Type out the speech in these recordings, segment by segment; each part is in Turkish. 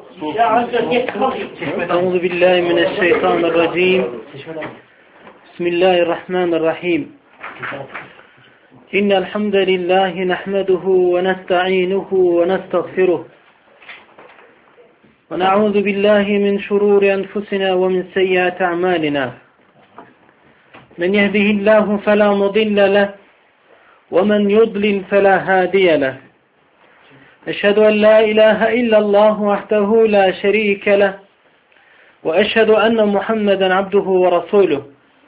أعوذ بالله من الشيطان الرجيم بسم الله الرحمن الرحيم إن الحمد لله نحمده ونستعينه ونستغفره ونعوذ بالله من شرور أنفسنا ومن سيئات أعمالنا من يهده الله فلا مضل له ومن يضلل فلا هادي له أشهد أن لا إله إلا الله وحده لا شريك له وأشهد أن محمدا عبده ورسوله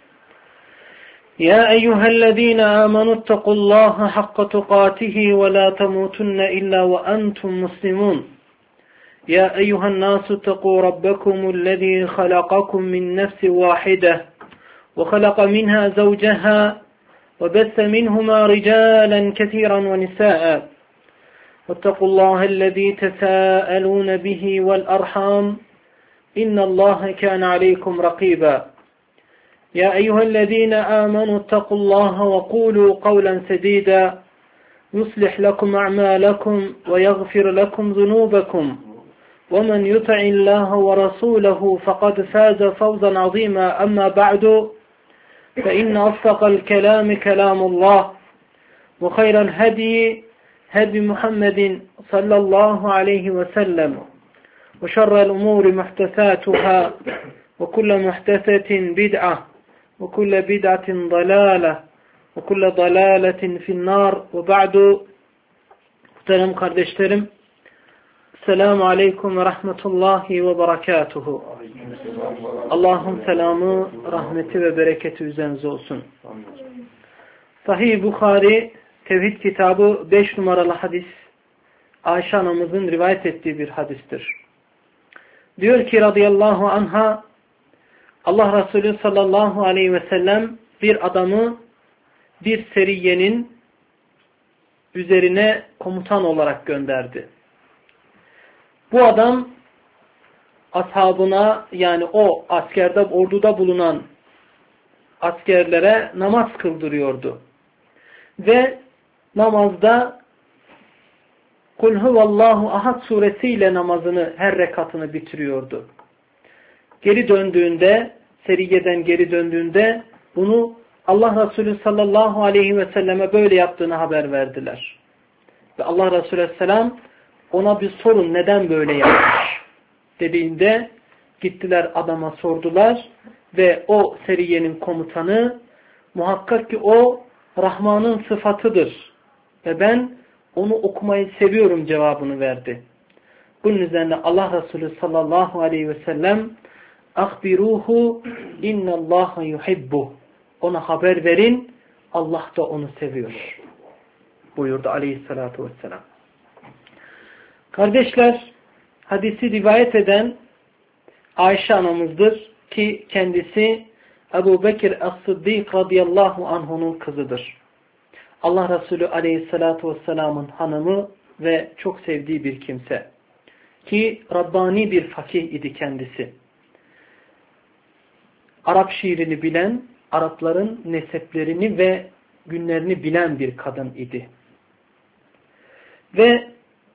يا أيها الذين آمنوا اتقوا الله حق تقاته ولا تموتن إلا وأنتم مسلمون يا أيها الناس اتقوا ربكم الذي خلقكم من نفس واحدة وخلق منها زوجها وبث منهما رجالا كثيرا ونساء واتقوا الله الذي تساءلون به والأرحام إن الله كان عليكم رقيبا يا أيها الذين آمنوا اتقوا الله وقولوا قولا سديدا يصلح لكم أعمالكم ويغفر لكم ذنوبكم ومن يطع الله ورسوله فقد فاز فوزا عظيما أما بعد فإن أصدق الكلام كلام الله وخير الهدي هدي محمد صلى الله عليه وسلم وشر الأمور محدثاتها وكل محدثة بدعة وكل بدعة ضلالة وكل ضلالة في النار وبعد muhterem kardeşlerim Selamun Aleyküm ve Rahmetullahi ve Berekatuhu. Allah'ın selamı, rahmeti ve bereketi üzerinize olsun. Sahih Bukhari Tevhid kitabı 5 numaralı hadis Ayşe anamızın rivayet ettiği bir hadistir. Diyor ki radıyallahu anha Allah Resulü sallallahu aleyhi ve sellem bir adamı bir seriyenin üzerine komutan olarak gönderdi. Bu adam ashabına yani o askerde orduda bulunan askerlere namaz kıldırıyordu. Ve namazda Kul huvallahu ahad suresiyle namazını her rekatını bitiriyordu. Geri döndüğünde, seriyeden geri döndüğünde bunu Allah Resulü sallallahu aleyhi ve selleme böyle yaptığını haber verdiler. Ve Allah Resulü aleyhisselam ona bir sorun neden böyle yapmış dediğinde gittiler adama sordular ve o seriyenin komutanı muhakkak ki o Rahman'ın sıfatıdır ve ben onu okumayı seviyorum cevabını verdi. Bunun üzerine Allah Resulü sallallahu aleyhi ve sellem "Ahbiruhu innallaha yuhibbu." Ona haber verin, Allah da onu seviyor buyurdu aleyhissalatu vesselam. Kardeşler, hadisi rivayet eden Ayşe anamızdır ki kendisi Ebu Bekir As-Sıddık radıyallahu anhu'nun kızıdır. Allah Resulü aleyhissalatu vesselamın hanımı ve çok sevdiği bir kimse. Ki Rabbani bir fakih idi kendisi. Arap şiirini bilen, Arapların neseplerini ve günlerini bilen bir kadın idi. Ve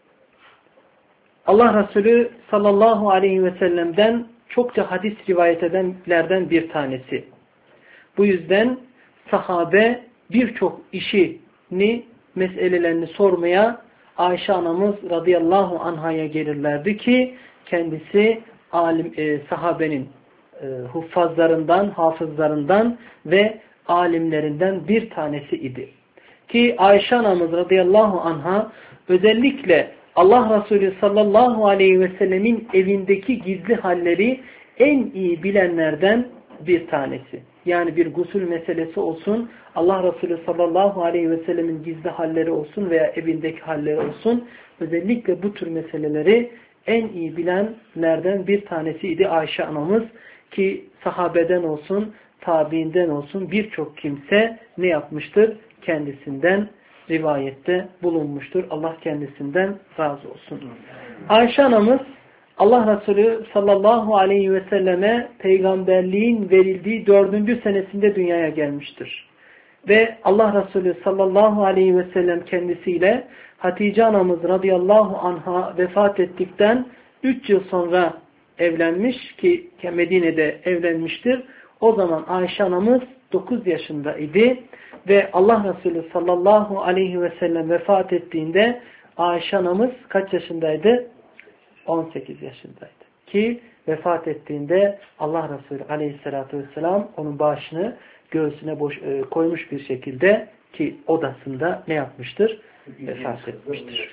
Allah Resulü sallallahu aleyhi ve sellem'den çokça hadis rivayet edenlerden bir tanesi. Bu yüzden sahabe birçok işini, meselelerini sormaya Ayşe anamız radıyallahu anhaya gelirlerdi ki kendisi sahabenin huffazlarından, hafızlarından ve alimlerinden bir tanesi idi. Ki Ayşe anamız radıyallahu anha özellikle Allah Resulü sallallahu aleyhi ve sellemin evindeki gizli halleri en iyi bilenlerden bir tanesi. Yani bir gusül meselesi olsun, Allah Resulü sallallahu aleyhi ve sellemin gizli halleri olsun veya evindeki halleri olsun, özellikle bu tür meseleleri en iyi bilenlerden bir tanesiydi Ayşe anamız ki sahabeden olsun, tabiinden olsun birçok kimse ne yapmıştır? Kendisinden rivayette bulunmuştur. Allah kendisinden razı olsun. Ayşe anamız Allah Resulü sallallahu aleyhi ve selleme peygamberliğin verildiği 4. senesinde dünyaya gelmiştir. Ve Allah Resulü sallallahu aleyhi ve sellem kendisiyle Hatice anamız radıyallahu anha vefat ettikten 3 yıl sonra evlenmiş ki Medine'de evlenmiştir. O zaman Ayşe anamız 9 yaşındaydı ve Allah Resulü sallallahu aleyhi ve sellem vefat ettiğinde Ayşe anamız kaç yaşındaydı? 18 yaşındaydı. Ki vefat ettiğinde Allah Resulü aleyhissalatü vesselam onun başını göğsüne koymuş bir şekilde ki odasında ne yapmıştır? Vefat etmiştir.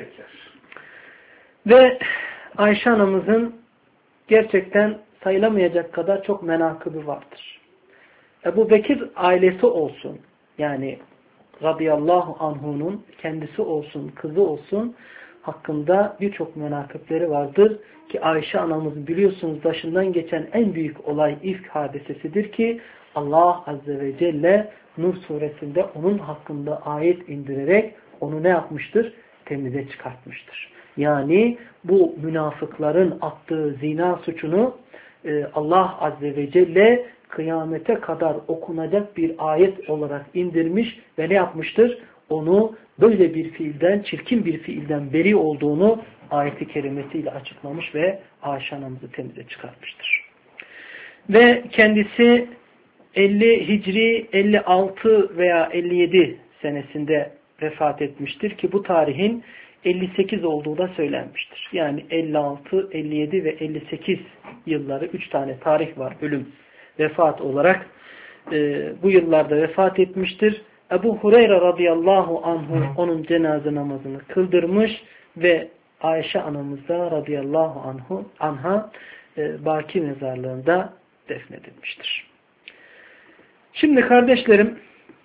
Ve Ayşe anamızın gerçekten sayılamayacak kadar çok menakıbı vardır. Ebu Bekir ailesi olsun, yani radıyallahu anhu'nun kendisi olsun, kızı olsun hakkında birçok menakıpleri vardır ki Ayşe anamız biliyorsunuz başından geçen en büyük olay ifk hadisesidir ki Allah Azze ve Celle Nur suresinde onun hakkında ayet indirerek onu ne yapmıştır? Temize çıkartmıştır. Yani bu münafıkların attığı zina suçunu Allah Azze ve Celle kıyamete kadar okunacak bir ayet olarak indirmiş ve ne yapmıştır? Onu böyle bir fiilden, çirkin bir fiilden beri olduğunu ayeti kerimesiyle açıklamış ve Ayşe anamızı temize çıkartmıştır. Ve kendisi 50 Hicri 56 veya 57 senesinde vefat etmiştir ki bu tarihin 58 olduğu da söylenmiştir. Yani 56, 57 ve 58 yılları 3 tane tarih var ölüm, vefat olarak bu yıllarda vefat etmiştir. Ebu Hureyre radıyallahu anhu onun cenaze namazını kıldırmış ve Ayşe anamız da radıyallahu anha Baki mezarlığında defnedilmiştir. Şimdi kardeşlerim,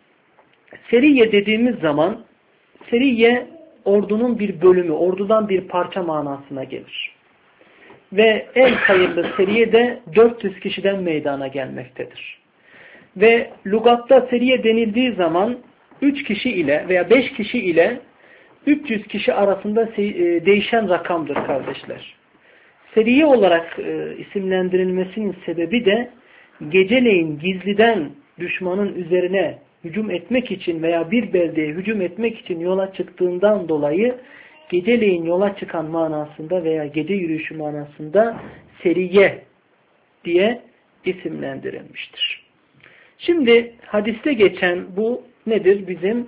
seriye dediğimiz zaman seriye ordunun bir bölümü, ordudan bir parça manasına gelir. Ve en hayırlı seriye de 400 kişiden meydana gelmektedir. Ve lügatta seriye denildiği zaman 3 kişi ile veya 5 kişi ile 300 kişi arasında değişen rakamdır kardeşler. Seriye olarak isimlendirilmesinin sebebi de geceleyin gizliden düşmanın üzerine hücum etmek için veya bir beldeye hücum etmek için yola çıktığından dolayı geceleyin yola çıkan manasında veya gece yürüyüşü manasında seriye diye isimlendirilmiştir. Şimdi hadiste geçen bu nedir? Bizim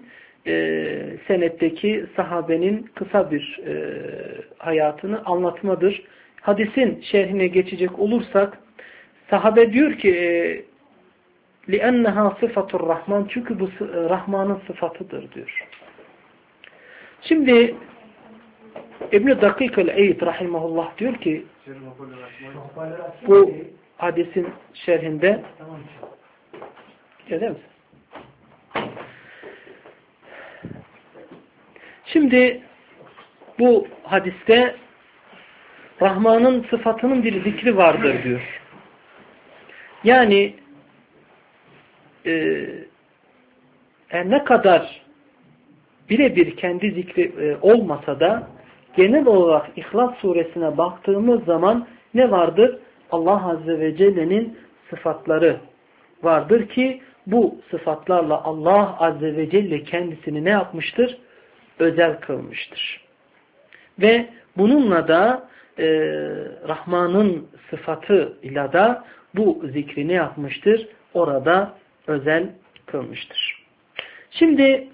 senetteki sahabenin kısa bir hayatını anlatmadır. Hadisin şerhine geçecek olursak sahabe diyor ki لِأَنَّهَا صِفَةُ الرَّحْمَنِ çünkü bu Rahman'ın sıfatıdır diyor. Şimdi İbn-i Dakik el-Eyd rahimahullah diyor ki bu hadisin şerhinde görüyor musun? Şimdi bu hadiste Rahman'ın sıfatının bir zikri vardır diyor. Yani ne kadar birebir kendi zikri olmasa da genel olarak İhlas suresine baktığımız zaman ne vardır? Allah Azze ve Celle'nin sıfatları vardır ki bu sıfatlarla Allah Azze ve Celle kendisini ne yapmıştır? Özel kılmıştır. Ve bununla da Rahman'ın sıfatıyla da bu zikri ne yapmıştır? Orada özel kılmıştır. Şimdi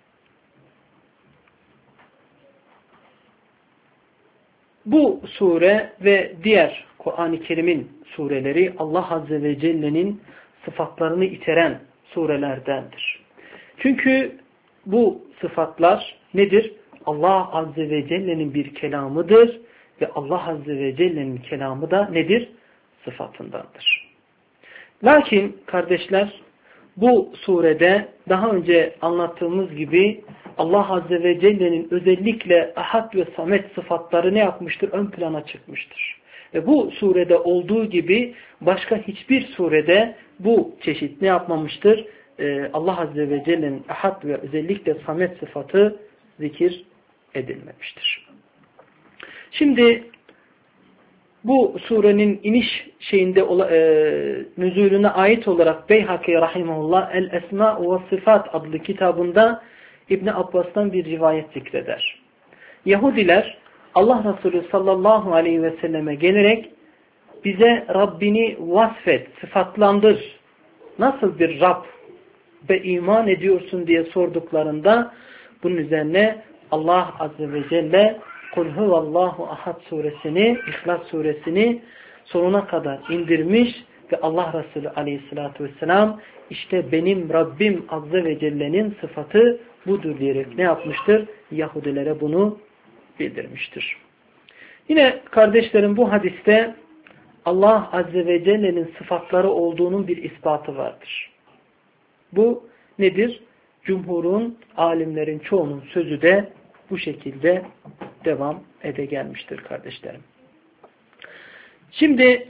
bu sure ve diğer Kur'an-ı Kerim'in sureleri Allah Azze ve Celle'nin sıfatlarını içeren surelerdendir. Çünkü bu sıfatlar nedir? Allah Azze ve Celle'nin bir kelamıdır ve Allah Azze ve Celle'nin kelamı da nedir? Sıfatındandır. Lakin kardeşler bu surede daha önce anlattığımız gibi Allah Azze ve Celle'nin özellikle Ahad ve Samet sıfatları ne yapmıştır? Ön plana çıkmıştır. Ve bu surede olduğu gibi başka hiçbir surede bu çeşit ne yapmamıştır? Allah Azze ve Celle'nin Ahad ve özellikle Samet sıfatı zikir edilmemiştir. Şimdi bu surenin iniş şeyinde nüzulüne ait olarak Beyhaki rahimahullah El-Esma ve Sıfat adlı kitabında İbn Abbas'tan bir rivayet zikreder. Yahudiler Allah Resulü sallallahu aleyhi ve selleme gelerek bize Rabbini vasfet, sıfatlandır. Nasıl bir Rab ve iman ediyorsun diye sorduklarında bunun üzerine Allah Azze ve Celle Kul huvallahu ahad suresini, İhlas suresini sonuna kadar indirmiş ve Allah Resulü aleyhissalatü vesselam işte benim Rabbim Azze ve Celle'nin sıfatı budur diyerek ne yapmıştır? Yahudilere bunu bildirmiştir. Yine kardeşlerim bu hadiste Allah Azze ve Celle'nin sıfatları olduğunun bir ispatı vardır. Bu nedir? Cumhurun, alimlerin çoğunun sözü de bu şekilde devam ede gelmiştir kardeşlerim. Şimdi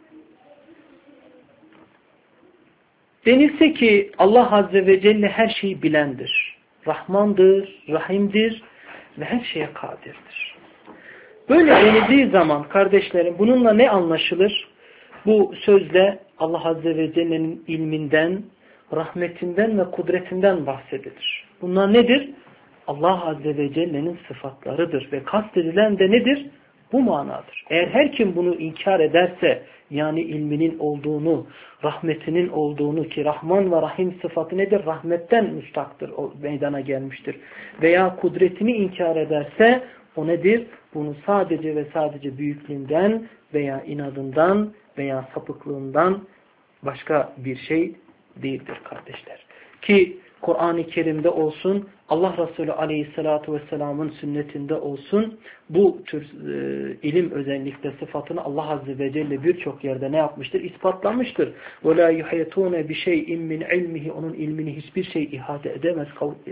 denilse ki Allah Azze ve Celle her şeyi bilendir. Rahmandır, Rahim'dir ve her şeye kadirdir. Böyle denildiği zaman kardeşlerim bununla ne anlaşılır? Bu sözle Allah Azze ve Celle'nin ilminden, rahmetinden ve kudretinden bahsedilir. Bunlar nedir? Allah Azze ve Celle'nin sıfatlarıdır ve kastedilen de nedir? Bu manadır. Eğer her kim bunu inkar ederse, yani ilminin olduğunu, rahmetinin olduğunu ki Rahman ve Rahim sıfatı nedir? Rahmetten müstaktır, o meydana gelmiştir. Veya kudretini inkar ederse o nedir? Bunu sadece ve sadece büyüklüğünden veya inadından veya sapıklığından başka bir şey değildir kardeşler. Ki Kur'an-ı Kerim'de olsun, Allah Resulü Aleyhisselatü Vesselam'ın sünnetinde olsun, bu tür ilim özellikle sıfatını Allah Azze ve Celle birçok yerde ne yapmıştır? İspatlamıştır. وَلَا يُحَيَتُونَ بِشَيْءٍ مِّنْ عِلْمِهِ Onun ilmini hiçbir şey ihate edemez,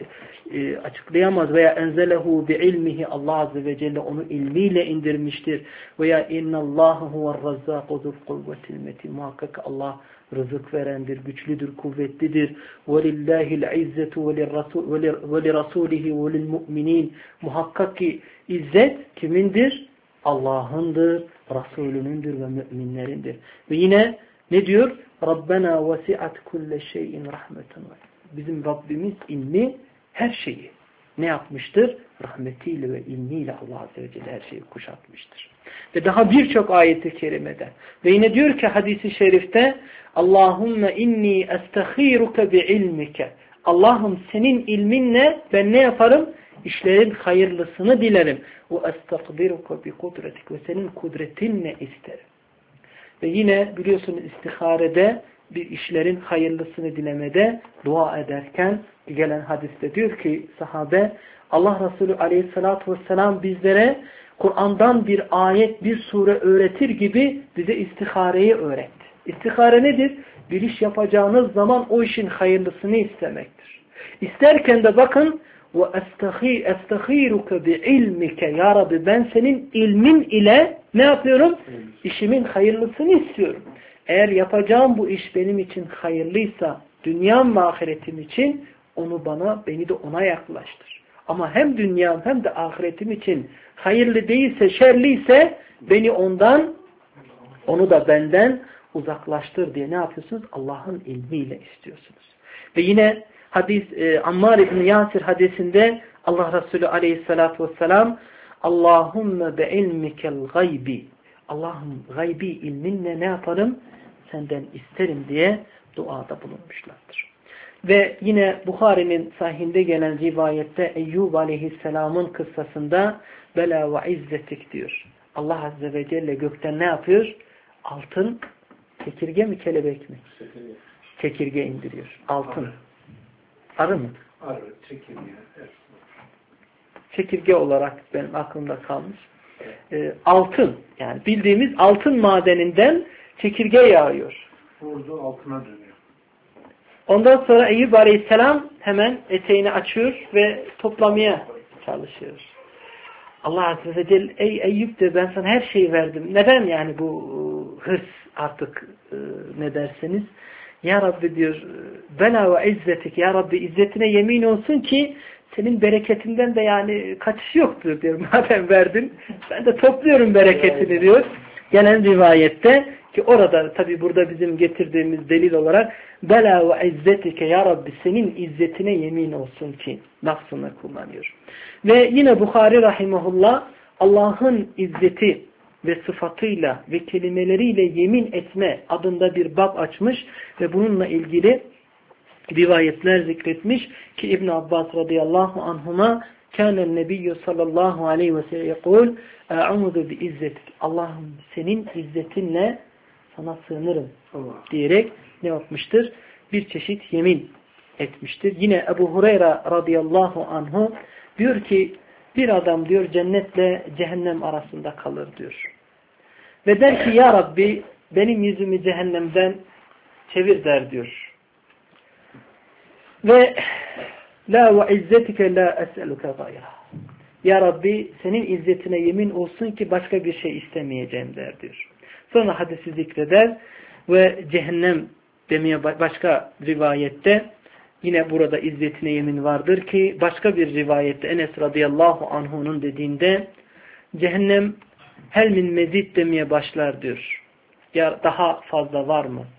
açıklayamaz. Veya enzelehu bi'ilmihi Allah Azze ve Celle onu ilmiyle indirmiştir. Veya innallâhu huve'r-razzâku zul-kuvvetil metin. Muhakkak Allah rızık verendir, güçlüdür, kuvvetlidir. وَلِلَّهِ الْعِزَّةُ وَلِرَسُولِهِ وَلِلْمُؤْمِنِينَ Muhakkak ki izzet kimindir? Allah'ındır, Resulünündür ve müminlerindir. Ve yine ne diyor? رَبَّنَا وَسِعَتْ كُلَّ شَيْءٍ رَحْمَةً Bizim Rabbimiz ilmi her şeyi ne yapmıştır? Rahmetiyle ve ilmiyle Allah Azze ve Celle her şeyi kuşatmıştır. Ve daha birçok ayeti kerimede. Ve yine diyor ki hadisi şerifte Allahümme inni estaghiruke bi ilmike. Allah'ım senin ilminle ben ne yaparım? İşlerin hayırlısını dilerim. Ve estagdiruke bi kudretik. Ve senin kudretinle isterim. Ve yine biliyorsunuz istiharede bir işlerin hayırlısını dilemede dua ederken gelen hadiste diyor ki sahabe Allah Resulü Aleyhisselatü Vesselam bizlere Kur'an'dan bir ayet, bir sure öğretir gibi bize istihareyi öğretti. İstihare nedir? Bir iş yapacağınız zaman o işin hayırlısını istemektir. İsterken de bakın وَاَسْتَخِيرُكَ بِعِلْمِكَ Ya Rabbi ben senin ilmin ile ne yapıyorum? İşimin hayırlısını istiyorum. Eğer yapacağım bu iş benim için hayırlıysa dünyam ve ahiretim için onu beni de ona yaklaştır. Ama hem dünyam hem de ahiretim için hayırlı değilse, şerliyse beni onu da benden uzaklaştır diye ne yapıyorsunuz? Allah'ın ilmiyle istiyorsunuz. Ve yine Ammar İbni Yasir hadisinde Allah Resulü Aleyhisselatü Vesselam Allahümme be ilmikel gaybi Allah'ım gaybi ilminle ne yaparım? Senden isterim diye duada bulunmuşlardır. Ve yine Bukhari'nin sahihinde gelen rivayette Eyyub Aleyhisselam'ın kıssasında bela ve izzetik diyor. Allah Azze ve Celle gökten ne yapıyor? Altın, çekirge mi kelebek mi? Çekirge indiriyor. Altın. Arı mı? Arı, çekirge. Evet. Çekirge olarak benim aklımda kalmış. Altın, yani bildiğimiz altın madeninden çekirge yağıyor. Vurdu altına dönüyor. Ondan sonra Eyyub Aleyhisselam hemen eteğini açıyor ve toplamaya çalışıyor. Allah Azze ve Celle ey Eyyub de ben sana her şeyi verdim. Neden yani bu hırs artık ne derseniz? Ya Rabbi diyor bela ve izzetik ya Rabbi izzetine yemin olsun ki senin bereketinden de yani kaçış yoktur diyor. Madem verdin ben de topluyorum bereketini diyor. Gelen rivayette ki orada tabi burada bizim getirdiğimiz delil olarak bela ve izzetike ya Rabbi senin izzetine yemin olsun ki lafzını kullanıyor. Ve yine Bukhari rahimahullah Allah'ın izzeti ve sıfatıyla ve kelimeleriyle yemin etme adında bir bab açmış ve bununla ilgili rivayetler zikretmiş ki İbn Abbas radıyallahu anhuma kânen nebiyyü sallallahu aleyhi ve sellem yekul e'ûzu bi izzetik. Allah'ım senin izzetinle sana sığınırım diyerek ne yapmıştır? Bir çeşit yemin etmiştir. Yine Ebu Hureyre radıyallahu anhu diyor ki bir adam diyor cennetle cehennem arasında kalır diyor. Ve der ki ya Rabbi benim yüzümü cehennemden çevir der diyor. Ve la ve izzetike la es'eluke gayra. Ya Rabbi senin izzetine yemin olsun ki başka bir şey istemeyeceğim der diyor. Sonra hadisi zikreder ve cehennem demeye başka rivayette yine burada izzetine yemin vardır ki başka bir rivayette Enes radıyallahu anhu'nun dediğinde cehennem hel min mezid demeye başlar diyor. Ya daha fazla var mı?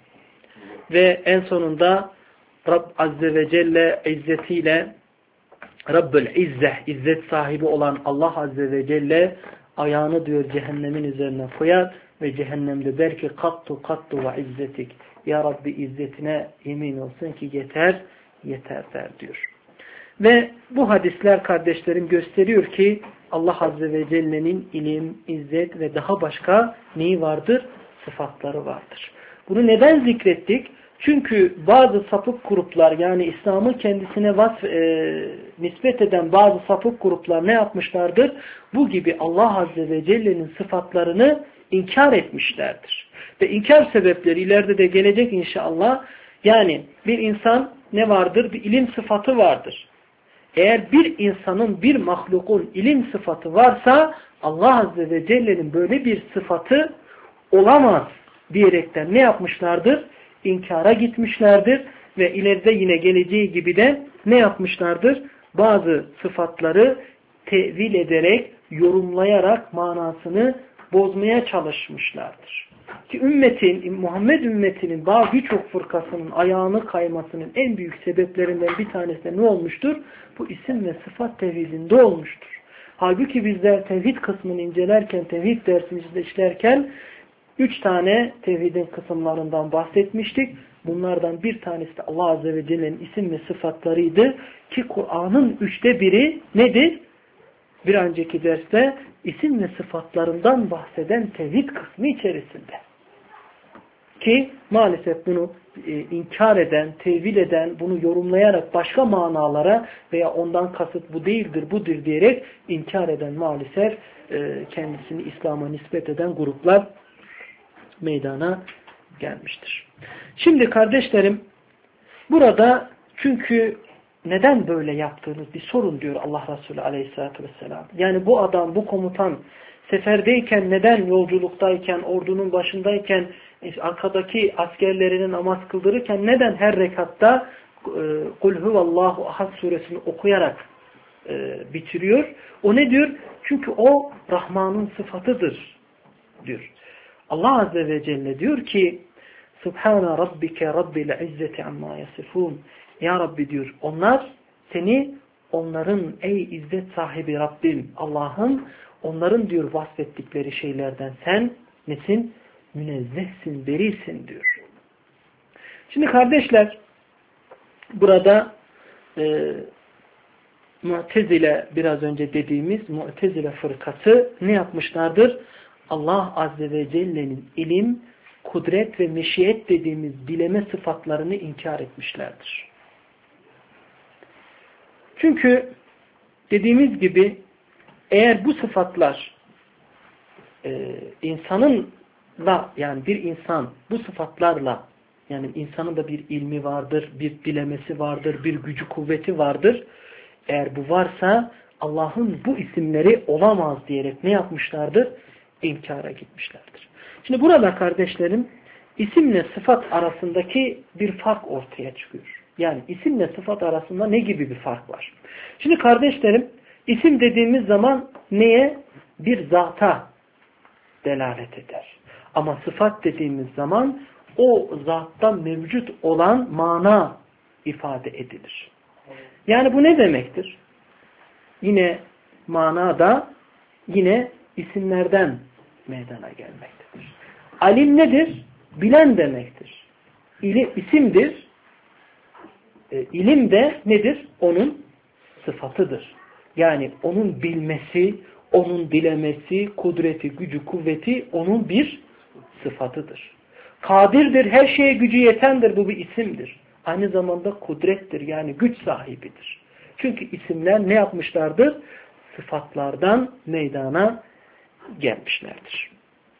Ve en sonunda Rab Azze ve Celle izzetiyle Rabbül İzzeh, izzet sahibi olan Allah Azze ve Celle ayağını diyor cehennemin üzerine koyar ve cehennemde der ki kattu kattu ve izzetik. Ya Rabbi izzetine yemin olsun ki yeter, yeter der diyor. Ve bu hadisler kardeşlerim gösteriyor ki Allah Azze ve Celle'nin ilim, izzet ve daha başka neyi vardır? Sıfatları vardır. Bunu neden zikrettik? Çünkü bazı sapık gruplar yani İslam'ı kendisine nispet eden bazı sapık gruplar ne yapmışlardır? Bu gibi Allah Azze ve Celle'nin sıfatlarını inkar etmişlerdir. Ve inkar sebepleri ileride de gelecek inşallah. Yani bir insan ne vardır? Bir ilim sıfatı vardır. Eğer bir insanın, bir mahlukun ilim sıfatı varsa Allah Azze ve Celle'nin böyle bir sıfatı olamaz diyerekten ne yapmışlardır? İnkara gitmişlerdir ve ileride yine geleceği gibi de ne yapmışlardır? Bazı sıfatları tevil ederek, yorumlayarak manasını bozmaya çalışmışlardır. Ki Muhammed ümmetinin birçok fırkasının ayağını kaymasının en büyük sebeplerinden bir tanesi de ne olmuştur? Bu isim ve sıfat tevhidinde olmuştur. Halbuki bizler tevhid kısmını incelerken, tevhid dersini işlerken 3 tane tevhidin kısımlarından bahsetmiştik. Bunlardan bir tanesi de Allah Azze ve Celle'nin isim ve sıfatlarıydı. Ki Kur'an'ın 1/3 nedir? Bir önceki derste isim ve sıfatlarından bahseden tevhid kısmı içerisinde. Ki maalesef bunu inkar eden, tevil eden, bunu yorumlayarak başka manalara veya ondan kasıt bu değildir, budur diyerek inkar eden maalesef kendisini İslam'a nispet eden gruplar meydana gelmiştir. Şimdi kardeşlerim burada çünkü neden böyle yaptığınız bir sorun diyor Allah Resulü Aleyhisselatü Vesselam. Yani bu adam, bu komutan seferdeyken neden yolculuktayken, ordunun başındayken arkadaki askerlerine namaz kıldırırken neden her rekatta Kul huvallahu ahad suresini okuyarak bitiriyor? O ne diyor? Çünkü o Rahman'ın sıfatıdır diyor. Allah Azze ve Celle diyor ki Subhane Rabbike Rabbil İzzeti amma yasifun. Ya Rabbi diyor onlar seni onların ey izzet sahibi Rabbim Allah'ın onların diyor vasfettikleri şeylerden sen nesin? Münezzehsin, berisin diyor. Şimdi kardeşler burada Mu'tezile biraz önce dediğimiz Mu'tezile fırkası ne yapmışlardır? Allah Azze ve Celle'nin ilim, kudret ve meşiyet dediğimiz bileme sıfatlarını inkar etmişlerdir. Çünkü dediğimiz gibi eğer bu sıfatlar insanınla yani bir insan bu sıfatlarla yani insanın da bir ilmi vardır, bir dilemesi vardır, bir gücü kuvveti vardır. Eğer bu varsa Allah'ın bu isimleri olamaz diyerek ne yapmışlardır? İnkara gitmişlerdir. Şimdi burada kardeşlerim isimle sıfat arasındaki bir fark ortaya çıkıyor. Yani isimle sıfat arasında ne gibi bir fark var? Şimdi kardeşlerim isim dediğimiz zaman neye? Bir zata delalet eder. Ama sıfat dediğimiz zaman o zatta mevcut olan mana ifade edilir. Yani bu ne demektir? Yine manada yine isimlerden meydana gelmektedir. Alim nedir? Bilen demektir. İsimdir. İlim de nedir? Onun sıfatıdır. Yani onun bilmesi, onun dilemesi, kudreti, gücü, kuvveti onun bir sıfatıdır. Kadirdir, her şeye gücü yetendir. Bu bir isimdir. Aynı zamanda kudrettir. Yani güç sahibidir. Çünkü isimler ne yapmışlardır? Sıfatlardan meydana gelmişlerdir.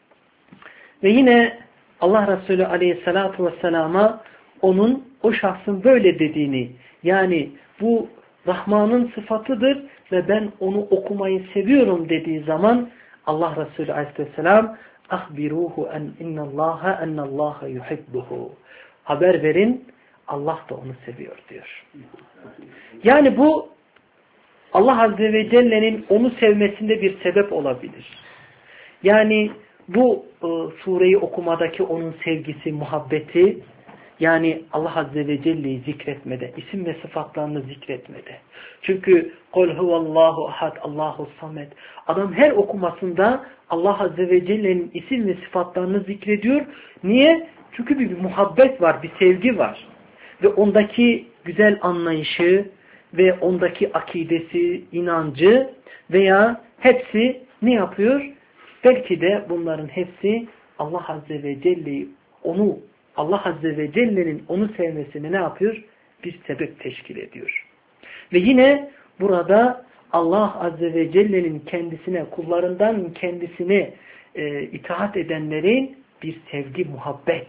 Ve yine Allah Resulü Aleyhisselatü Vesselam'a o şahsın böyle dediğini, yani bu Rahman'ın sıfatıdır ve ben onu okumayı seviyorum dediği zaman Allah Resulü Aleyhisselam ahbiruhu ennallaha yuhibbuhu. Haber verin, Allah da onu seviyor diyor. Yani bu Allah Azze ve Celle'nin onu sevmesinde bir sebep olabilir. Yani bu sureyi okumadaki onun sevgisi, muhabbeti, yani Allah Azze ve Celle'yi zikretmede, isim ve sıfatlarını zikretmede. Çünkü قُلْ هُوَ اللّٰهُ اَحَدْ اللّٰهُ الصَّمَدْ. Adam her okumasında Allah Azze ve Celle'nin isim ve sıfatlarını zikrediyor. Niye? Çünkü bir muhabbet var, bir sevgi var. Ve ondaki güzel anlayışı ve ondaki akidesi, inancı veya hepsi ne yapıyor? Belki de bunların hepsi Allah Azze ve Celle'yi Allah Azze ve Celle'nin onu sevmesini ne yapıyor? Bir sebep teşkil ediyor. Ve yine burada Allah Azze ve Celle'nin kullarından kendisine itaat edenlerin bir sevgi, muhabbet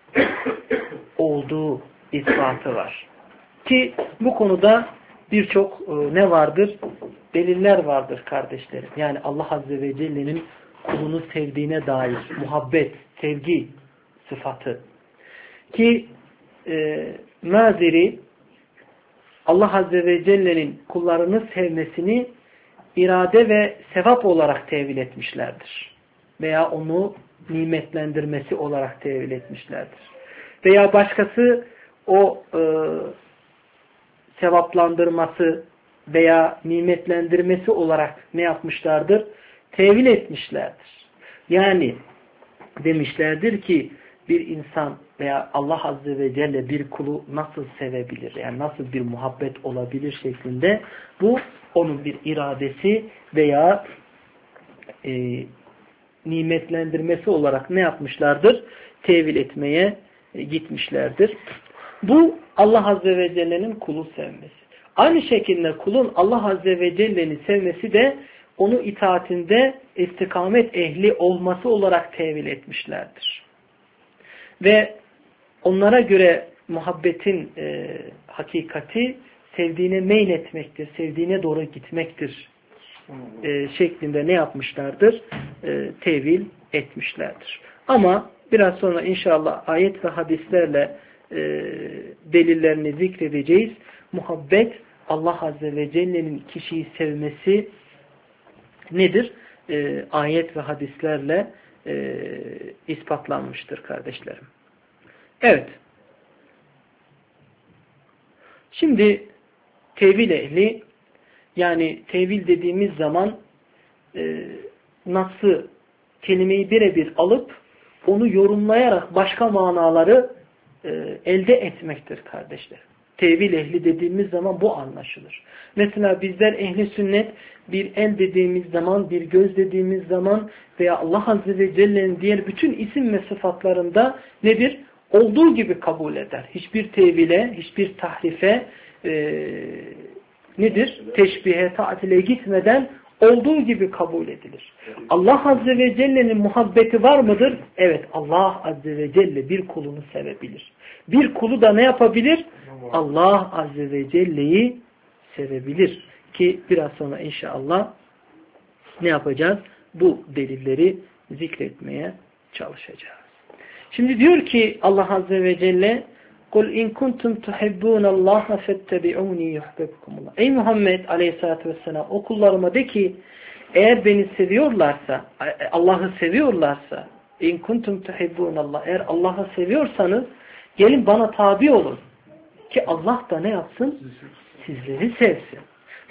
olduğu ispatı var. Ki bu konuda birçok ne vardır? Deliller vardır kardeşlerim. Yani Allah Azze ve Celle'nin kulunu sevdiğine dair muhabbet, sevgi sıfatı. Ki Maziri Allah Azze ve Celle'nin kullarını sevmesini irade ve sevap olarak tevil etmişlerdir. Veya onu nimetlendirmesi olarak tevil etmişlerdir. Veya başkası o sevaplandırması veya nimetlendirmesi olarak ne yapmışlardır? Tevil etmişlerdir. Yani demişlerdir ki bir insan veya Allah Azze ve Celle bir kulu nasıl sevebilir? Yani nasıl bir muhabbet olabilir şeklinde bu onun bir iradesi veya nimetlendirmesi olarak ne yapmışlardır? Tevil etmeye gitmişlerdir. Bu Allah Azze ve Celle'nin kulu sevmesi. Aynı şekilde kulun Allah Azze ve Celle'ni sevmesi de onu itaatinde istikamet ehli olması olarak tevil etmişlerdir. Ve onlara göre muhabbetin hakikati sevdiğine meyletmektir, sevdiğine doğru gitmektir şeklinde ne yapmışlardır? Tevil etmişlerdir. Ama biraz sonra inşallah ayet ve hadislerle delillerini zikredeceğiz. Muhabbet, Allah Azze ve Celle'nin kişiyi sevmesi nedir? Ayet ve hadislerle ispatlanmıştır kardeşlerim. Evet. Şimdi tevil ehli, yani tevil dediğimiz zaman nasıl kelimeyi birebir alıp onu yorumlayarak başka manaları elde etmektir kardeşlerim. Tevil ehli dediğimiz zaman bu anlaşılır. Mesela bizler ehli sünnet bir el dediğimiz zaman, bir göz dediğimiz zaman veya Allah Azze ve Celle'nin diğer bütün isim ve sıfatlarında nedir? Olduğu gibi kabul eder. Hiçbir tevile, hiçbir tahrife nedir? Teşbihe, ta'tile gitmeden olduğu gibi kabul edilir. Allah Azze ve Celle'nin muhabbeti var mıdır? Evet, Allah Azze ve Celle bir kulunu sevebilir. Bir kulu da ne yapabilir? Allah Azze ve Celle'yi sevebilir. Ki biraz sonra inşallah ne yapacağız? Bu delilleri zikretmeye çalışacağız. Şimdi diyor ki Allah Azze ve Celle قُلْ اِنْ كُنْتُمْ تُحِبُّونَ اللّٰهَ فَاتَّبِعُونِي يُحْبَبْكُمُ اللّٰهِ Ey Muhammed Aleyhisselatü Vesselam, o kullarıma de ki eğer beni seviyorlarsa, Allah'ı seviyorlarsa, اِنْ كُنْتُمْ تُحِبُّونَ اللّٰهِ eğer Allah'ı seviyorsanız gelin bana tabi olun. Ki Allah da ne yapsın? Sizleri sevsin.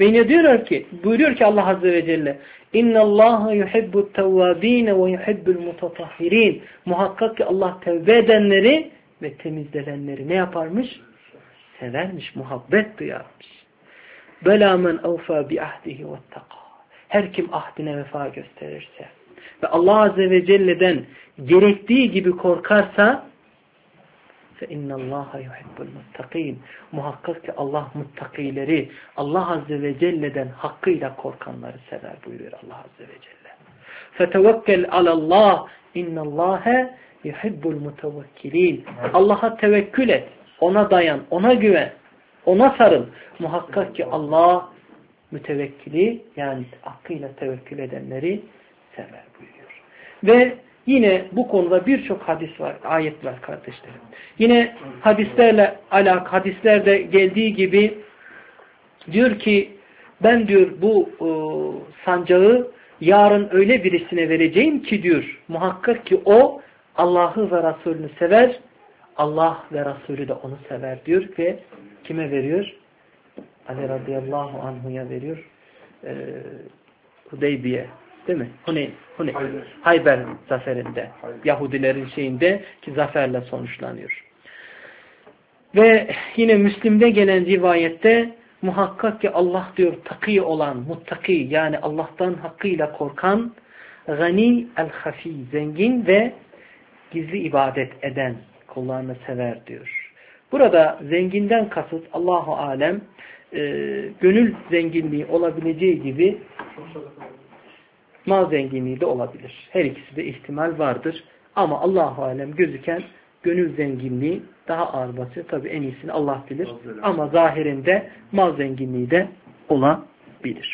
Ve yine buyuruyor ki Allah Azze ve Celle اِنَّ اللّٰهَ يُحِبُّ التَّوَّاب۪ينَ وَيُحِبُّ الْمُتَطَهِّر۪ينَ Muhakkak ki Allah tevbe edenleri ve temizlenenleri ne yaparmış? Severmiş, muhabbet duyarmış. بَلَا مَنْ اَوْفَى بِعَهْدِهِ وَاتَّقَى Her kim ahdine vefa gösterirse ve Allah Azze ve Celle'den gerektiği gibi korkarsa فَاِنَّ اللّٰهَ يُحِبُّ الْمُتَّقِينَ Muhakkak ki Allah muttakileri, Allah Azze ve Celle'den hakkıyla korkanları sever buyuruyor Allah Azze ve Celle. فَتَوَكَّلْ عَلَى اللّٰهِ اِنَّ اللّٰهَ يُحِبُّ الْمُتَوَكِّلِينَ Allah'a tevekkül et, ona dayan, ona güven, ona sarıl. Muhakkak ki Allah mütevekkili yani hakkıyla tevekkül edenleri sever buyuruyor. Ve yine bu konuda birçok hadis var, ayet var kardeşlerim. Yine hadislerde geldiği gibi diyor ki ben diyor bu sancağı yarın öyle birisine vereceğim ki diyor muhakkak ki o Allah'ı ve Resulünü sever, Allah ve Resulü de onu sever diyor ve kime veriyor? Ali radıyallahu anhu'ya veriyor. Hudeybiye değil mi? Hayber zaferinde. Yahudilerin şeyinde ki zaferle sonuçlanıyor. Ve yine Müslim'de gelen rivayette muhakkak ki Allah diyor takî olan, muttaki yani Allah'tan hakkıyla korkan gani el-hafi zengin ve gizli ibadet eden kullarını sever diyor. Burada zenginden kasıt Allahu alem gönül zenginliği olabileceği gibi mal zenginliği de olabilir. Her ikisi de ihtimal vardır. Ama Allahu alem gözüken gönül zenginliği daha ağır basıyor. Tabi en iyisini Allah bilir. Ama zahirinde mal zenginliği de olabilir.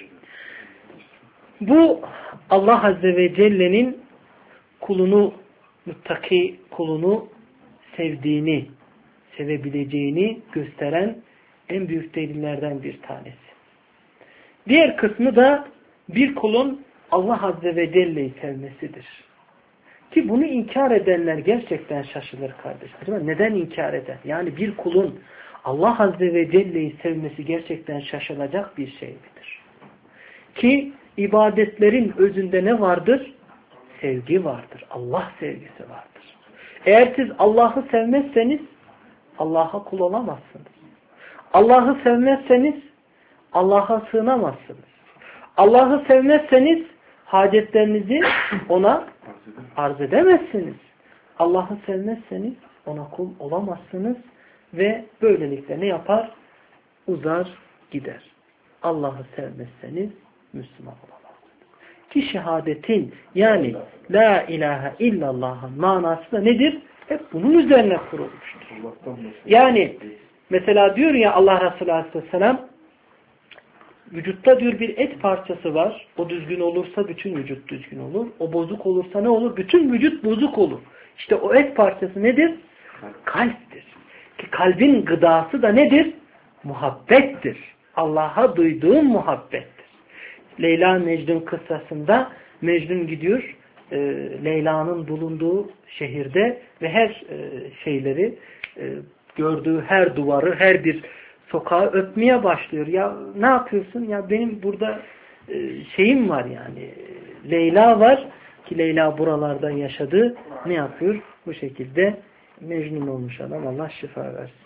Bu Allah Azze ve Celle'nin kulunu, muttaki kulunu sevdiğini, sevebileceğini gösteren en büyük delillerden bir tanesi. Diğer kısmı da bir kulun Allah Azze ve Celle'yi sevmesidir. Ki bunu inkar edenler gerçekten şaşılır kardeşlerim. Neden inkar eder? Yani bir kulun Allah Azze ve Celle'yi sevmesi gerçekten şaşılacak bir şey midir? Ki ibadetlerin özünde ne vardır? Sevgi vardır. Allah sevgisi vardır. Eğer siz Allah'ı sevmezseniz Allah'a kul olamazsınız. Allah'ı sevmezseniz Allah'a sığınamazsınız. Allah'ı sevmezseniz hacetlerinizi ona arz edemezsiniz. Allah'ı sevmezseniz ona kul olamazsınız ve böylelikle ne yapar? Uzar gider. Allah'ı sevmezseniz Müslüman olamazsınız. Ki şehadetin yani la ilahe illallah'ın manası da nedir? Hep bunun üzerine kurulmuştur. Yani mesela diyor ya Allah Resulü Aleyhisselam vücutta diyor bir et parçası var. O düzgün olursa bütün vücut düzgün olur. O bozuk olursa ne olur? Bütün vücut bozuk olur. İşte o et parçası nedir? Kalptir. Ki kalbin gıdası da nedir? Muhabbettir. Allah'a duyduğun muhabbettir. Leyla Mecnun kıssasında Mecnun gidiyor Leyla'nın bulunduğu şehirde ve her şeyleri gördüğü her duvarı, her bir sokağı öpmeye başlıyor. Ya ne yapıyorsun? Ya benim burada şeyim var yani. Leyla var ki Leyla buralarda yaşadı. Ne yapıyor? Bu şekilde Mecnun olmuş adam. Allah şifa versin.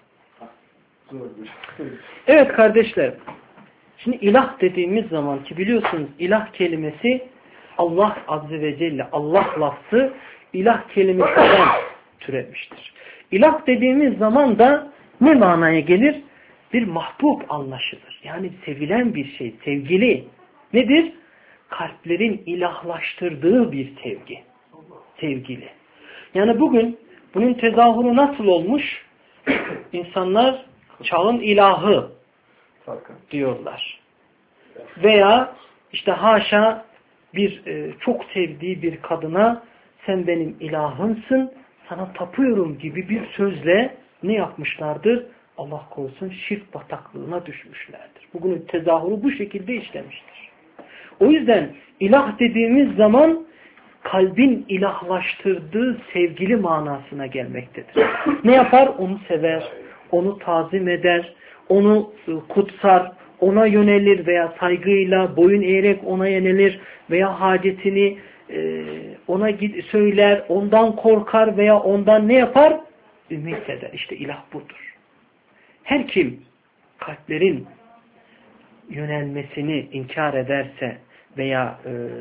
Evet kardeşler. Şimdi ilah dediğimiz zaman ki biliyorsunuz ilah kelimesi Allah Azze ve Celle, Allah lafzı ilah kelimesinden türemiştir. İlah dediğimiz zaman da ne manaya gelir? Bir mahbub anlaşılır. Yani sevilen bir şey, sevgili. Nedir? Kalplerin ilahlaştırdığı bir sevgi. Sevgili. Yani bugün bunun tezahürü nasıl olmuş? İnsanlar çağın ilahı diyorlar. Veya işte haşa bir çok sevdiği bir kadına sen benim ilahımsın, sana tapıyorum gibi bir sözle ne yapmışlardır? Allah korusun şirk bataklığına düşmüşlerdir. Bugünün tezahürü bu şekilde işlemiştir. O yüzden ilah dediğimiz zaman kalbin ilahlaştırdığı sevgili manasına gelmektedir. Ne yapar? Onu sever, onu tazim eder, onu kutsar, ona yönelir veya saygıyla boyun eğerek ona yönelir veya hacetini ona söyler, ondan korkar veya ondan ne yapar? Ümit eder. İşte ilah budur. Her kim kalplerin yönelmesini inkar ederse veya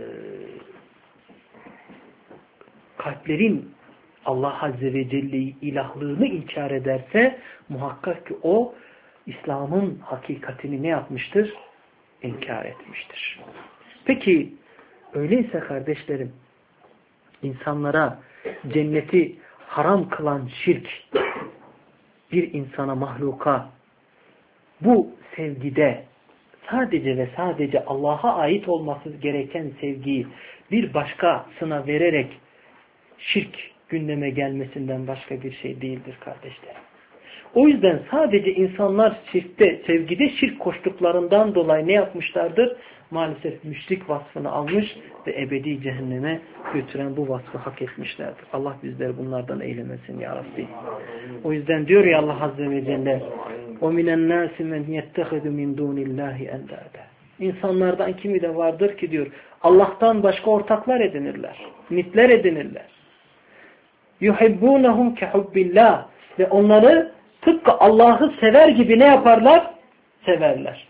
kalplerin Allah Azze ve Celle'yi ilahlığını inkar ederse muhakkak ki o İslam'ın hakikatini ne yapmıştır? İnkar etmiştir. Peki öyleyse kardeşlerim insanlara cenneti haram kılan şirk bir insana, mahluka bu sevgide sadece ve sadece Allah'a ait olması gereken sevgiyi bir başkasına vererek şirk gündeme gelmesinden başka bir şey değildir kardeşlerim. O yüzden sadece insanlar sevgide şirk koştuklarından dolayı ne yapmışlardır? Maalesef müşrik vasfını almış ve ebedi cehenneme götüren bu vasfı hak etmişlerdir. Allah bizleri bunlardan eylemesin ya Rabbi. O yüzden diyor ya Allah Azze ve Celle وَمِنَ النَّاسِ مَنْ يَتَّخِذُ مِنْ دُونِ اللّٰهِ اَنْدَادًا İnsanlardan kimi de vardır ki diyor Allah'tan başka ortaklar edinirler. Nitler edinirler. يُحِبُّونَهُمْ كَحُبِّ اللّٰهِ Ve onları tıpkı Allah'ı sever gibi ne yaparlar? Severler.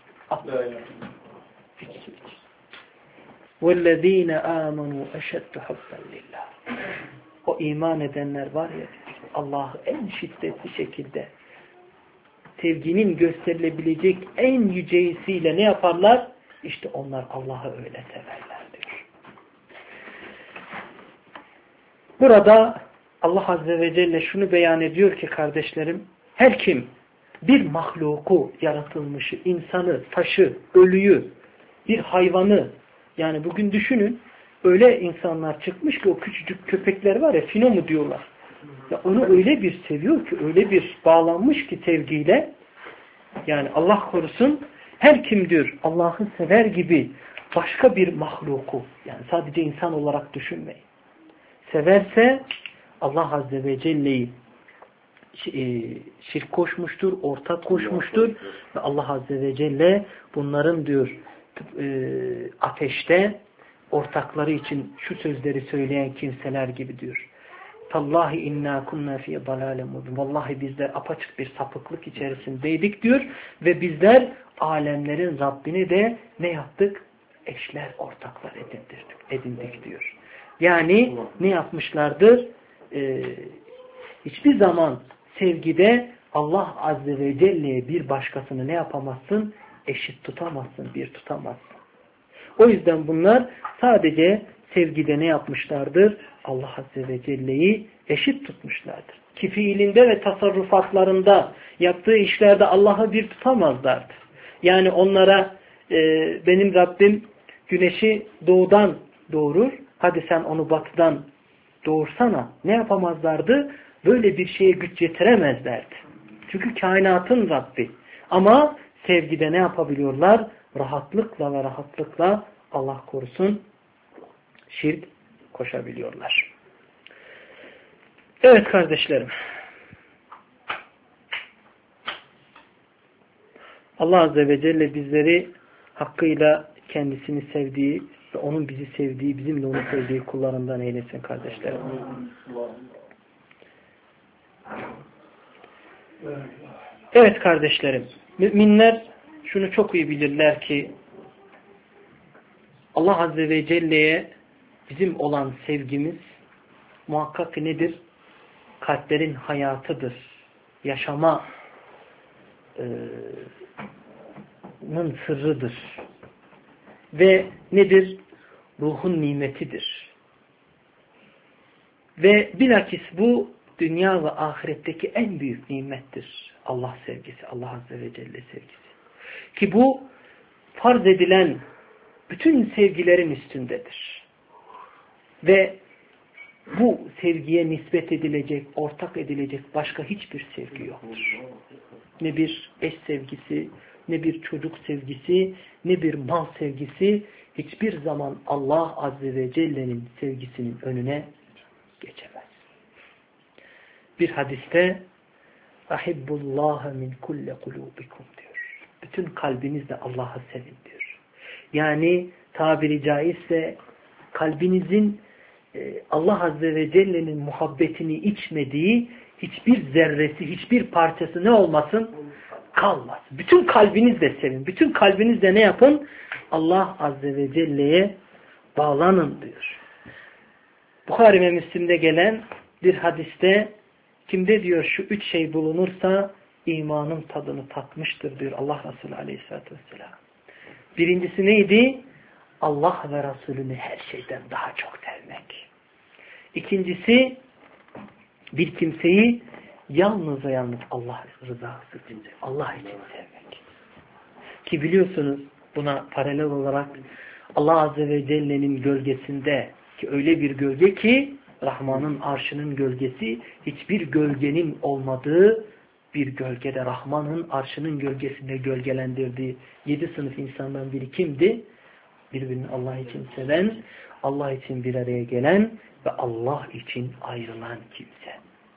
وَالَّذ۪ينَ آمَنُوا اَشَدُّ حُبًّا لِلّٰهِ O iman edenler var ya Allah'ı en şiddetli şekilde sevginin gösterilebilecek en yüceysiyle ne yaparlar? İşte onlar Allah'ı öyle severler diyor. Burada Allah Azze ve Celle şunu beyan ediyor ki kardeşlerim, her kim bir mahluku, yaratılmışı, insanı, taşı, ölüyü, bir hayvanı, yani bugün düşünün, öyle insanlar çıkmış ki o küçücük köpekler var ya, fino mu diyorlar. Ya onu öyle bir seviyor ki, öyle bir bağlanmış ki sevgiyle, yani Allah korusun, her kim diyor Allah'ı sever gibi başka bir mahluku, yani sadece insan olarak düşünmeyin. Severse Allah Azze ve Celle'yi şirk koşmuştur, ortak koşmuştur ve Allah Azze ve Celle bunların diyor ateşte ortakları için şu sözleri söyleyen kimseler gibi diyor. Tallahi inna kunna fi dalalin mubin. Vallahi bizler apaçık bir sapıklık içerisindeydik diyor ve bizler alemlerin Rabbini de ne yaptık? Eşler, ortaklar edindik diyor. Yani ne yapmışlardır? Hiçbir zaman sevgide Allah Azze ve Celle'ye bir başkasını ne yapamazsın? Eşit tutamazsın, bir tutamazsın. O yüzden bunlar sadece sevgide ne yapmışlardır? Allah Azze ve Celle'yi eşit tutmuşlardır. Ki fiilinde ve tasarrufatlarında yaptığı işlerde Allah'ı bir tutamazlardı. Yani onlara benim Rabbim güneşi doğudan doğurur. Hadi sen onu batıdan doğursana. Ne yapamazlardı? Böyle bir şeye güç yetiremezlerdi. Çünkü kainatın Rabbi. Ama sevgide ne yapabiliyorlar? Rahatlıkla Allah korusun şirk koşabiliyorlar. Evet kardeşlerim. Allah Azze ve Celle bizleri hakkıyla kendisini sevdiği ve onun bizi sevdiği, bizim de onu sevdiği kullarından eylesin kardeşlerim. Evet kardeşlerim. Müminler şunu çok iyi bilirler ki Allah Azze ve Celle'ye bizim olan sevgimiz muhakkak nedir? Kalplerin hayatıdır. Yaşamanın sırrıdır. Ve nedir? Ruhun nimetidir. Ve bilakis bu dünya ve ahiretteki en büyük nimettir. Allah sevgisi, Allah Azze ve Celle sevgisi. Ki bu farz edilen bütün sevgilerin üstündedir. Ve bu sevgiye nispet edilecek, ortak edilecek başka hiçbir sevgi yoktur. Ne bir eş sevgisi, ne bir çocuk sevgisi, ne bir mal sevgisi hiçbir zaman Allah Azze ve Celle'nin sevgisinin önüne geçemez. Bir hadiste ahibbullaha min kulle kulubikum diyor. bütün kalbinizle Allah'ı sevin diyor. Yani tabiri caizse kalbinizin Allah Azze ve Celle'nin muhabbetini içmediği hiçbir zerresi, hiçbir parçası ne olmasın? Kalmasın. Bütün kalbinizle sevin. Bütün kalbinizle ne yapın? Allah Azze ve Celle'ye bağlanın diyor. Buhari ve Müslim'de gelen bir hadiste kimde diyor şu üç şey bulunursa imanın tadını tatmıştır diyor Allah Resulü Aleyhisselatü Vesselam. Birincisi neydi? Allah ve Resulünü her şeyden daha çok sevmek. İkincisi bir kimseyi yalnız Allah rızası için, Allah için sevmek. Ki biliyorsunuz buna paralel olarak Allah Azze ve Celle'nin gölgesinde ki öyle bir gölge ki Rahman'ın arşının gölgesi hiçbir gölgenin olmadığı bir gölgede Rahman'ın arşının gölgesinde gölgelendirdiği 7 sınıf insandan biri kimdi? Birbirini Allah için seven, Allah için bir araya gelen ve Allah için ayrılan kimse.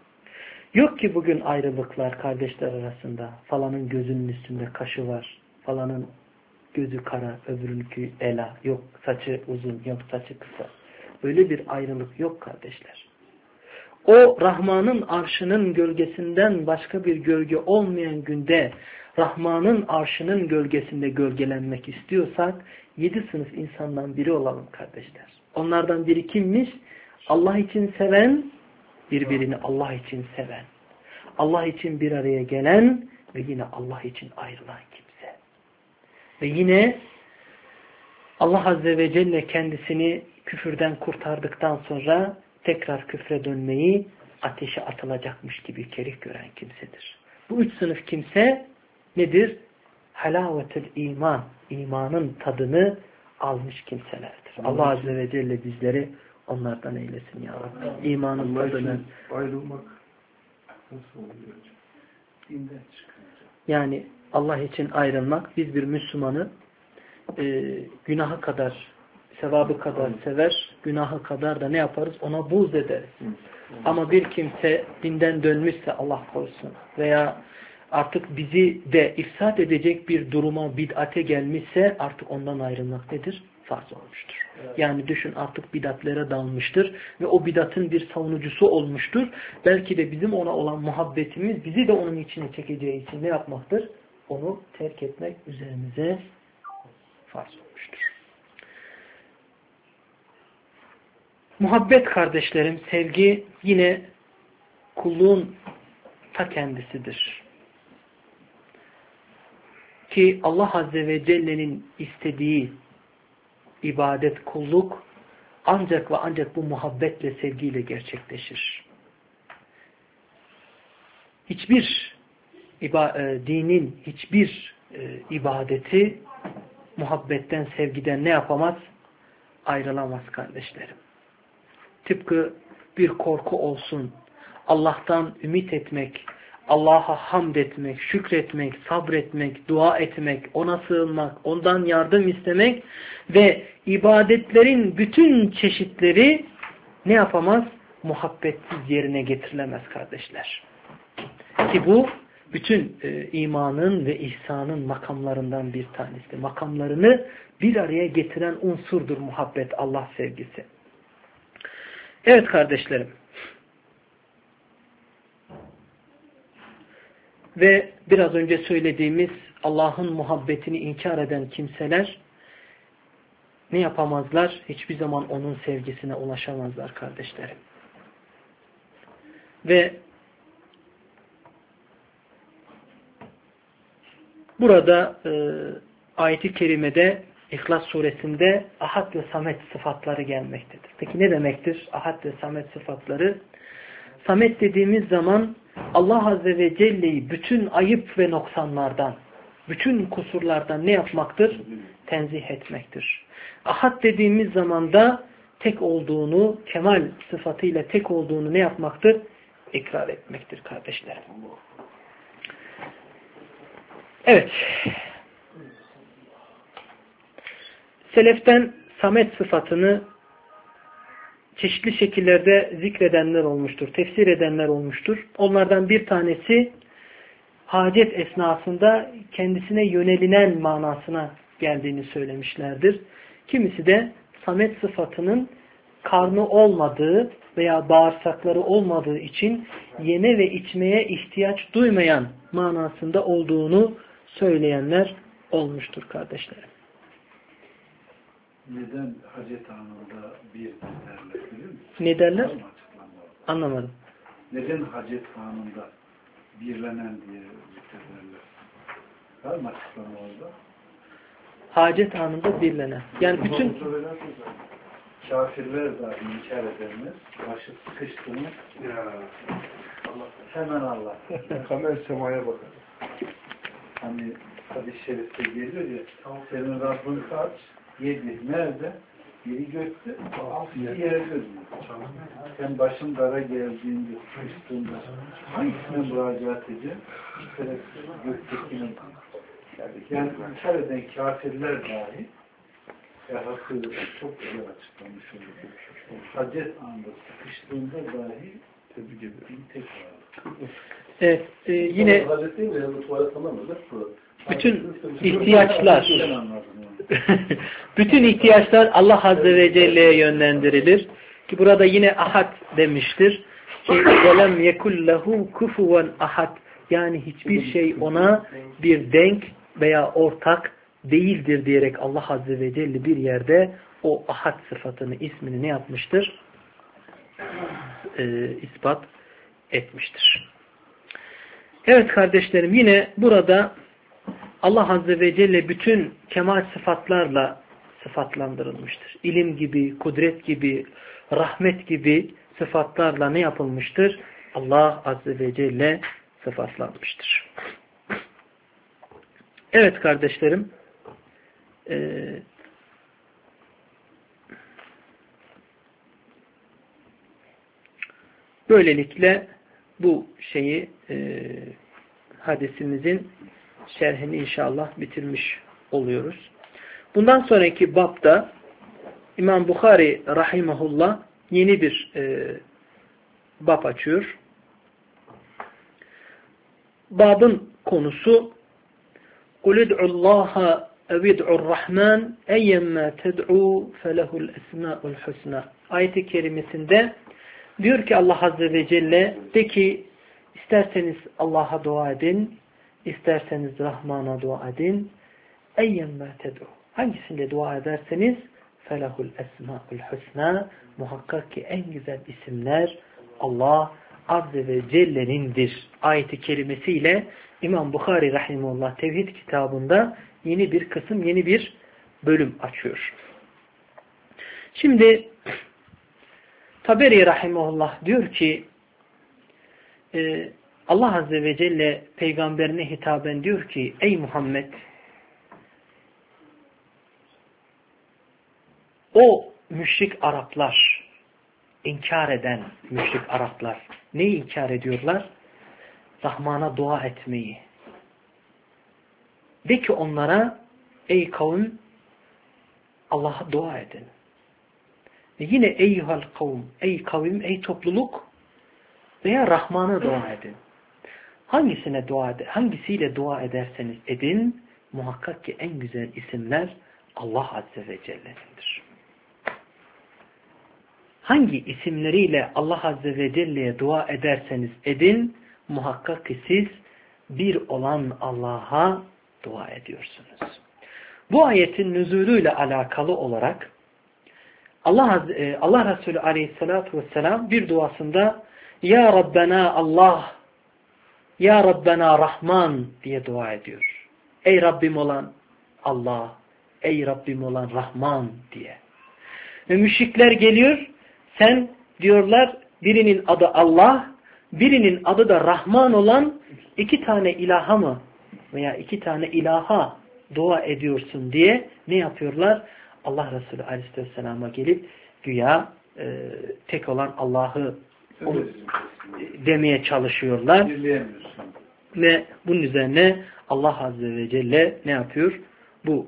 Yok ki bugün ayrılıklar kardeşler arasında. Falanın gözünün üstünde kaşı var. Falanın gözü kara, öbürünkü ela. Yok saçı uzun, yok saçı kısa. Öyle bir ayrılık yok kardeşler. O Rahman'ın arşının gölgesinden başka bir gölge olmayan günde Rahman'ın arşının gölgesinde gölgelenmek istiyorsak 7 sınıf insandan biri olalım kardeşler. Onlardan biri kimmiş? Allah için seven, birbirini Allah için seven. Allah için bir araya gelen ve yine Allah için ayrılan kimse. Ve yine Allah Azze ve Celle kendisini küfürden kurtardıktan sonra tekrar küfre dönmeyi ateşe atılacakmış gibi kerih gören kimsedir. Bu üç sınıf kimse nedir? Halavetül iman, imanın tadını almış kimselerdir. Allah Azze ve Celle bizleri onlardan eylesin ya Rabbi. İmanın tadını. Ayrılmak nasıl oluyor? Dinden çıkınca. Yani Allah için ayrılmak, biz bir Müslümanı günahı kadar, sevabı kadar sever, günahı kadar da ne yaparız? Ona buğz ederiz. Ama bir kimse dinden dönmüşse Allah korusun veya artık bizi de ifsad edecek bir duruma, bid'ate gelmişse artık ondan ayrılmak nedir? Farz olmuştur. Yani düşün artık bid'atlere dalmıştır ve o bid'atın bir savunucusu olmuştur. Belki de bizim ona olan muhabbetimiz bizi de onun içine çekeceği için ne yapmaktır? Onu terk etmek üzerimize farz olmuştur. Muhabbet kardeşlerim, sevgi yine kulluğun ta kendisidir. Ki Allah Azze ve Celle'nin istediği ibadet, kulluk ancak ve ancak bu muhabbetle, sevgiyle gerçekleşir. Hiçbir dinin hiçbir ibadeti muhabbetten, sevgiden ne yapamaz? Ayrılamaz kardeşlerim. Tıpkı bir korku olsun, Allah'tan ümit etmek, Allah'a hamd etmek, şükretmek, sabretmek, dua etmek, ona sığınmak, ondan yardım istemek ve ibadetlerin bütün çeşitleri ne yapamaz? Muhabbetsiz yerine getirilemez kardeşler. Ki bu bütün imanın ve ihsanın makamlarından bir tanesi. Makamlarını bir araya getiren unsurdur muhabbet, Allah sevgisi. Evet kardeşlerim. Ve biraz önce söylediğimiz Allah'ın muhabbetini inkar eden kimseler ne yapamazlar? Hiçbir zaman onun sevgisine ulaşamazlar kardeşlerim. Ve burada ayet-i kerimede İhlas suresinde Ahad ve Samet sıfatları gelmektedir. Peki ne demektir Ahad ve Samet sıfatları? Samet dediğimiz zaman Allah Azze ve Celle'yi bütün ayıp ve noksanlardan, bütün kusurlardan ne yapmaktır? Tenzih etmektir. Ahad dediğimiz zaman da tek olduğunu, kemal sıfatıyla tek olduğunu ne yapmaktır? İkrar etmektir kardeşlerim. Evet. Seleften Samet sıfatını çeşitli şekillerde zikredenler olmuştur, tefsir edenler olmuştur. Onlardan bir tanesi hacet esnasında kendisine yönelinen manasına geldiğini söylemişlerdir. Kimisi de samet sıfatının karnı olmadığı veya bağırsakları olmadığı için yeme ve içmeye ihtiyaç duymayan manasında olduğunu söyleyenler olmuştur kardeşlerim. Neden hacet anında bir derler biliyor musun? Ne derler? Anlamadım. Neden hacet anında birlenen diye zikrederler? Var mı açıklama orada? Hacet anında birlenen. Yani bütün kafirler dahi inkar edilmez. Başı sıkıştığını Allah, hemen Allah. Kamer semaya bakar. Hani hadis-i şerifte geliyor ya, senin Rabbin kaç? 7. Nerede? Biri gökte, 6 yerde diyor. Sen başın dara geldiğinde, sıkıştığında hangisine müracaat edeceksin? Göktekinin. Yani inkar eden kafirler dahi hakkında çok güzel açıklamış oluyor. Hacet anında sıkıştığında dahi tebrik ediyorum. Tekrar. Evet, yine bütün ihtiyaçlar bütün ihtiyaçlar Allah Azze ve Celle'ye yönlendirilir. Ki burada yine ahad demiştir. Ki وَلَمْ يَكُلْ لَهُ كُفُوًا ahad. Yani hiçbir şey ona bir denk veya ortak değildir diyerek Allah Azze ve Celle bir yerde o ahad sıfatını, ismini ne yapmıştır? İspat etmiştir. Evet kardeşlerim, yine burada Allah Azze ve Celle bütün kemal sıfatlarla sıfatlandırılmıştır. İlim gibi, kudret gibi, rahmet gibi sıfatlarla ne yapılmıştır? Allah Azze ve Celle sıfatlanmıştır. Evet kardeşlerim, böylelikle bu şeyi hadisimizin şerhini inşallah bitirmiş oluyoruz. Bundan sonraki babda İmam Bukhari rahimahullah yeni bir bab açıyor. Babın konusu قُلِ ادْعُ اللّٰهَ اَوِدْعُ الرَّحْمَانِ اَيَّمَّا تَدْعُوا فَلَهُ الْاَسْمَاءُ الْحُسْنَى ayet-i kerimesinde diyor ki Allah Azze ve Celle, de ki isterseniz Allah'a dua edin, isterseniz Rahman'a dua edin. اَيَّمَّا تَدْعُوا hangisinde dua ederseniz فَلَهُ الْاَسْمَاءُ الْحُسْنَى muhakkak ki en güzel isimler Allah Azze ve Celle'nindir. Ayet-i kerimesiyle İmam Bukhari rahimehullah Tevhid kitabında yeni bir kısım, yeni bir bölüm açıyor. Şimdi Taberi rahimehullah diyor ki Allah Azze ve Celle peygamberine hitaben diyor ki ey Muhammed, o müşrik Araplar, inkar eden müşrik Araplar neyi inkar ediyorlar? Rahman'a dua etmeyi. De ki onlara ey kavim Allah'a dua edin. Ve yine eyyuhal kavm, ey kavim, ey topluluk veya Rahman'a dua edin. Hangisine dua eder? Hangisiyle dua ederseniz edin, muhakkak ki en güzel isimler Allah Azze ve Celle'nindir. Hangi isimleriyle Allah Azze ve Celle'ye dua ederseniz edin, muhakkak ki siz bir olan Allah'a dua ediyorsunuz. Bu ayetin nüzulüyle alakalı olarak Allah Resulü Aleyhisselatü Vesselam bir duasında Ya Rabbena Allah, Ya Rabbena Rahman diye dua ediyor. Ey Rabbim olan Allah, ey Rabbim olan Rahman diye. Ve müşrikler geliyor, sen diyorlar birinin adı Allah, birinin adı da Rahman olan iki tane ilaha mı veya iki tane ilaha dua ediyorsun diye ne yapıyorlar? Allah Resulü Aleyhisselam'a gelip güya tek olan Allah'ı demeye çalışıyorlar. Ve bunun üzerine Allah Azze ve Celle ne yapıyor? Bu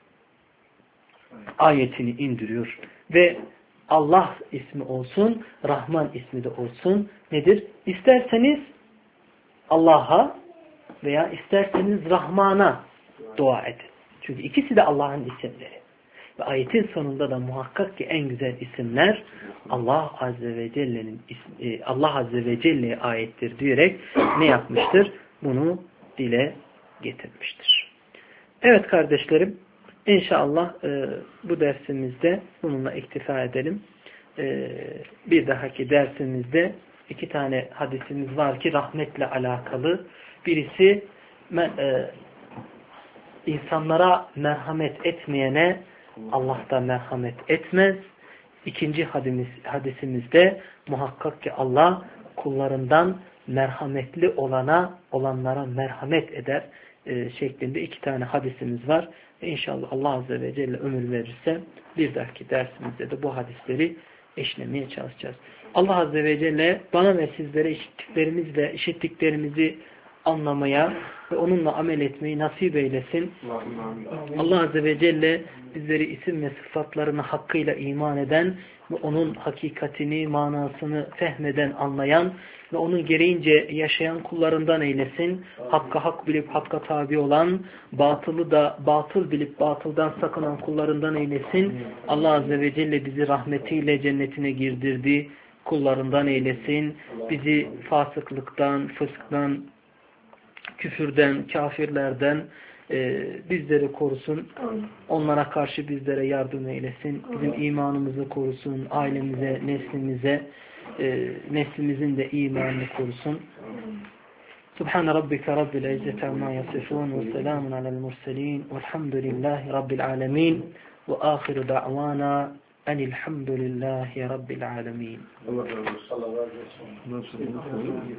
ayetini indiriyor. Ve Allah ismi olsun, Rahman ismi de olsun. Nedir? İsterseniz Allah'a, veya isterseniz Rahman'a dua edin. Çünkü ikisi de Allah'ın isimleri. Ve ayetin sonunda da muhakkak ki en güzel isimler Allah Azze ve Celle'nin Allah Azze ve Celle'ye aittir diyerek ne yapmıştır? Bunu dile getirmiştir. Evet kardeşlerim, İnşallah bu dersimizde bununla iktifa edelim. Bir dahaki dersimizde 2 tane hadisimiz var ki rahmetle alakalı. Birisi insanlara merhamet etmeyene Allah da merhamet etmez. İkinci hadisimizde muhakkak ki Allah kullarından merhametli olanlara merhamet eder şeklinde 2 tane hadisimiz var. İnşallah Allah Azze ve Celle ömür verirse bir dahaki dersimizde de bu hadisleri eşlemeye çalışacağız. Allah Azze ve Celle bana ve sizlere işittiklerimizi anlamaya ve onunla amel etmeyi nasip eylesin. Allah Azze ve Celle bizleri isim ve sıfatlarına hakkıyla iman eden ve onun hakikatini, manasını fehmeden, anlayan ve onun gereğince yaşayan kullarından eylesin. Hakka hak bilip hakka tabi olan, batılı da batıl bilip batıldan sakınan kullarından eylesin. Allah Azze ve Celle bizi rahmetiyle cennetine girdirdi. Kullarından eylesin. Bizi fasıklıktan, fısktan, küfürden, kafirlerden bizleri korusun. Onlara karşı bizlere yardım eylesin. Bizim imanımızı korusun. Ailemize, neslimize, neslimizin de imanını korusun. Subhan rabbika rabbil izzati amma yasifun ve selamun alel murselin velhamdülillahi rabbil alamin ve ahiru da'vana enilhamdülillahi rabbil alamin. Allah razı olsun.